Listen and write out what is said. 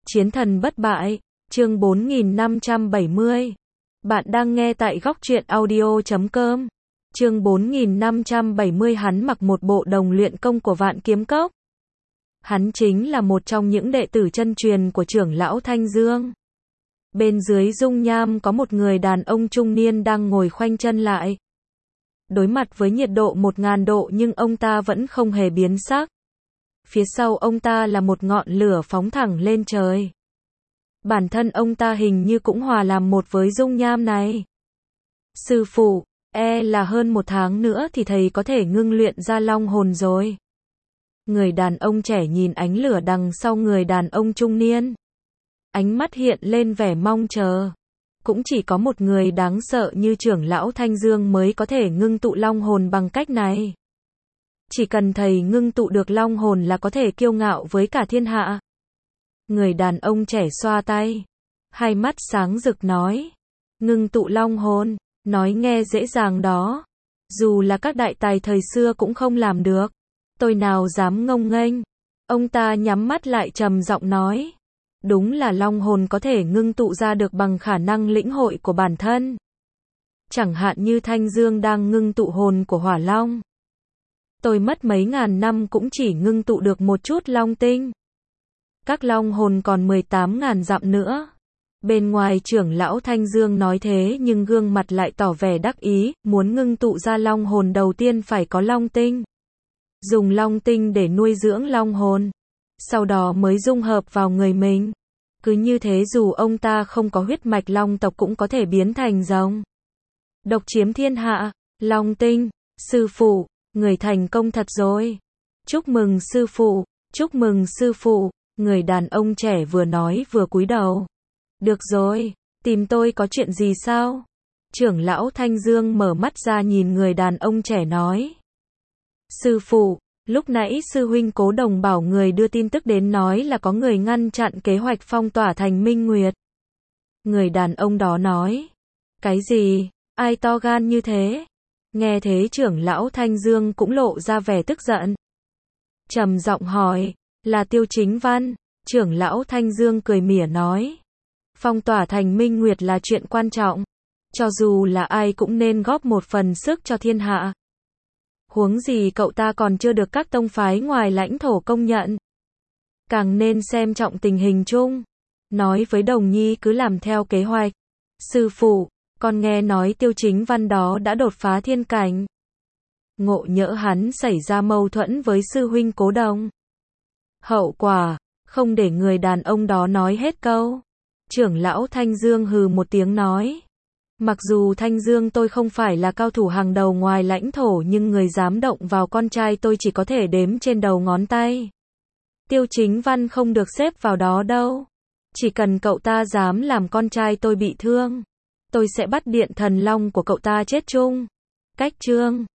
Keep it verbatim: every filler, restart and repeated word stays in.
Chiến thần bất bại, chương bốn nghìn năm trăm bảy mươi. Bạn đang nghe tại góc truyện audio chấm com. Chương bốn nghìn năm trăm bảy mươi. Hắn mặc một bộ đồng luyện công của Vạn Kiếm Cốc. Hắn chính là một trong những đệ tử chân truyền của trưởng lão Thanh Dương. Bên dưới dung nham có một người đàn ông trung niên đang ngồi khoanh chân lại. Đối mặt với nhiệt độ một nghìn độ nhưng ông ta vẫn không hề biến sắc. Phía sau ông ta là một ngọn lửa phóng thẳng lên trời. Bản thân ông ta hình như cũng hòa làm một với dung nham này. Sư phụ, e là hơn một tháng nữa thì thầy có thể ngưng luyện ra long hồn rồi. Người đàn ông trẻ nhìn ánh lửa đằng sau người đàn ông trung niên. Ánh mắt hiện lên vẻ mong chờ. Cũng chỉ có một người đáng sợ như trưởng lão Thanh Dương mới có thể ngưng tụ long hồn bằng cách này. Chỉ cần thầy ngưng tụ được long hồn là có thể kiêu ngạo với cả thiên hạ. Người đàn ông trẻ xoa tay. Hai mắt sáng rực nói. Ngưng tụ long hồn, nói nghe dễ dàng đó. Dù là các đại tài thời xưa cũng không làm được. Tôi nào dám ngông nghênh. Ông ta nhắm mắt lại trầm giọng nói. Đúng là long hồn có thể ngưng tụ ra được bằng khả năng lĩnh hội của bản thân. Chẳng hạn như Thanh Dương đang ngưng tụ hồn của hỏa long. Tôi mất mấy ngàn năm cũng chỉ ngưng tụ được một chút long tinh. Các long hồn còn mười tám ngàn dặm nữa. Bên ngoài trưởng lão Thanh Dương nói thế nhưng gương mặt lại tỏ vẻ đắc ý, muốn ngưng tụ ra long hồn đầu tiên phải có long tinh. Dùng long tinh để nuôi dưỡng long hồn. Sau đó mới dung hợp vào người mình. Cứ như thế dù ông ta không có huyết mạch long tộc cũng có thể biến thành rồng. Độc chiếm thiên hạ, long tinh, sư phụ, người thành công thật rồi. Chúc mừng sư phụ, chúc mừng sư phụ, người đàn ông trẻ vừa nói vừa cúi đầu. Được rồi, tìm tôi có chuyện gì sao? Trưởng lão Thanh Dương mở mắt ra nhìn người đàn ông trẻ nói. Sư phụ, lúc nãy sư huynh Cố Đồng bảo người đưa tin tức đến nói là có người ngăn chặn kế hoạch phong tỏa thành Minh Nguyệt. Người đàn ông đó nói. Cái gì? Ai to gan như thế? Nghe thế trưởng lão Thanh Dương cũng lộ ra vẻ tức giận. Trầm giọng hỏi, là Tiêu Chính Văn. Trưởng lão Thanh Dương cười mỉa nói. Phong tỏa thành Minh Nguyệt là chuyện quan trọng. Cho dù là ai cũng nên góp một phần sức cho thiên hạ. Huống gì cậu ta còn chưa được các tông phái ngoài lãnh thổ công nhận. Càng nên xem trọng tình hình chung. Nói với Đồng Nhi cứ làm theo kế hoạch. Sư phụ, con nghe nói Tiêu Chính Văn đó đã đột phá thiên cảnh. Ngộ nhỡ hắn xảy ra mâu thuẫn với sư huynh Cố Đồng. Hậu quả, không để người đàn ông đó nói hết câu. Trưởng lão Thanh Dương hừ một tiếng nói. Mặc dù Thanh Dương tôi không phải là cao thủ hàng đầu ngoài lãnh thổ nhưng người dám động vào con trai tôi chỉ có thể đếm trên đầu ngón tay. Tiêu Chính Văn không được xếp vào đó đâu. Chỉ cần cậu ta dám làm con trai tôi bị thương, tôi sẽ bắt điện thần long của cậu ta chết chung. Cách chương